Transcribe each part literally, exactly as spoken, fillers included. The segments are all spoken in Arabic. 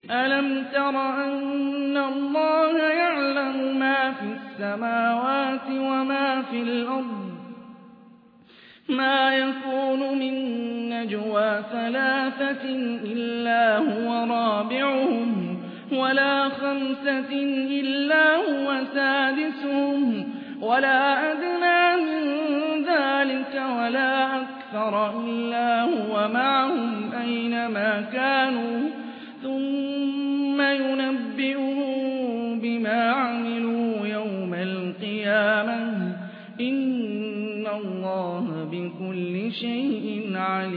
أَلَمْ تَرَ أَنَّ اللَّهَ يَعْلَمُ مَا فِي السَّمَاوَاتِ وَمَا فِي الْأَرْضِ ۖ مَا يَكُونُ مِن نَّجْوَىٰ ثَلَاثَةٍ إِلَّا هُوَ رَابِعُهُمْ وَلَا خَمْسَةٍ إِلَّا هُوَ سَادِسُهُمْ وَلَا أَدْنَىٰ مِن ذَٰلِكَ وَلَا أَكْثَرَ إِلَّا هُوَ مَعَهُمْ أَيْنَمَا كَانُوا ثُمَّ يُنَبِّئُهُم بِمَا عَمِلُوا يَوْمَ الْقِيَامَةِ ۚ إِنَّ اللَّهَ بِكُلِّ شَيْءٍ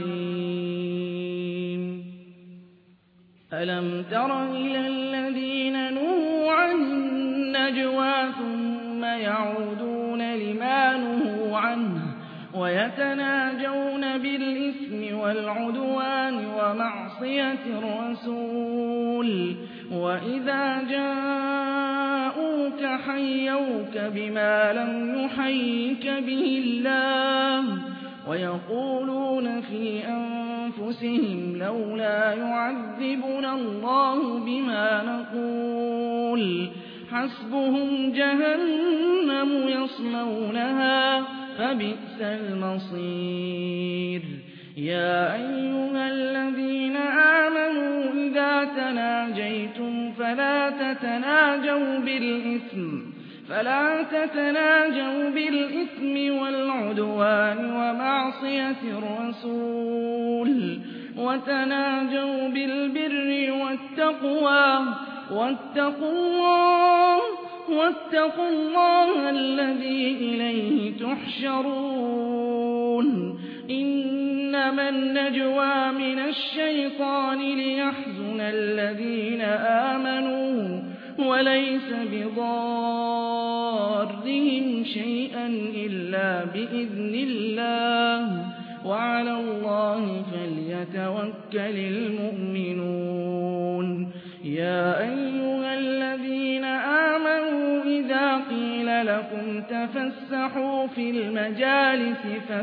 عَلِيمٌ أَلَمْ تَرَ إِلَى الَّذِينَ نُهُوا عَنِ النَّجْوَىٰ ثُمَّ يَعُودُونَ لِمَا نُهُوا عَنْهُ وَيَتَنَاجَوْنَ بِالْإِثْمِ وَالْعُدْوَانِ وَمَعْصِيَتِ الرَّسُولِ وَإِذَا جَاءُوكَ حَيَّوْكَ بِمَا لَمْ يُحَيِّكَ بِهِ اللَّهُ وَيَقُولُونَ فِي أَنفُسِهِمْ لَوْلَا يُعَذِّبُنَا اللَّهُ بِمَا نَقُولُ حَسْبُهُمْ جَهَنَّمُ يَصْلَوْنَهَا فَبِئْسَ الْمَصِيرُ يَا أَيُّهَا الَّذِينَ آمَنُوا إِذَا تَنَاجَيْتُمْ فَلَا تَتَنَاجَوْا بِالْإِثْمِ فَلَا تَتَنَاجَوْا بِالْإِثْمِ وَالْعُدْوَانِ وَمَعْصِيَتِ الرَّسُولِ وَتَنَاجَوْا بِالْبِرِّ وَالتَّقْوَىٰ وَاتَّقُوا اللَّهَ وَاتَّقُوا اللَّهَ الَّذِي إِلَيْهِ تُحْشَرُونَ إِنَّمَا النَّجْوَىٰ مِنَ الشَّيْطَانِ لِيَحْزُنَ الَّذِينَ آمَنُوا وَلَيْسَ بِضَارِّهِمْ شَيْئًا إِلَّا بِإِذْنِ اللَّهِ ۚ وَعَلَى اللَّهِ فَلْيَتَوَكَّلِ الْمُؤْمِنُونَ يَا أَيُّهَا الَّذِينَ آمَنُوا إِذَا قِيلَ لَكُمْ تَفَسَّحُوا فِي الْمَجَالِسِ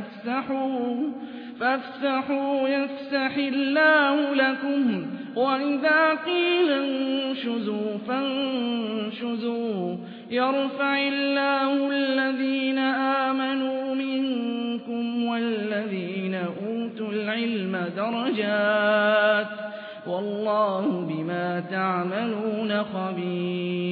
فَافْسَحُوا يَفْسَحِ اللَّهُ لَكُمْ وَإِذَا قِيلَ انشُزُوا فَانشُزُوا يَرْفَعِ اللَّهُ الَّذِينَ آمَنُوا مِنكُمْ وَالَّذِينَ أُوتُوا الْعِلْمَ دَرَجَاتٍ ۚ وَاللَّهُ بِمَا تَعْمَلُونَ خَبِيرٌ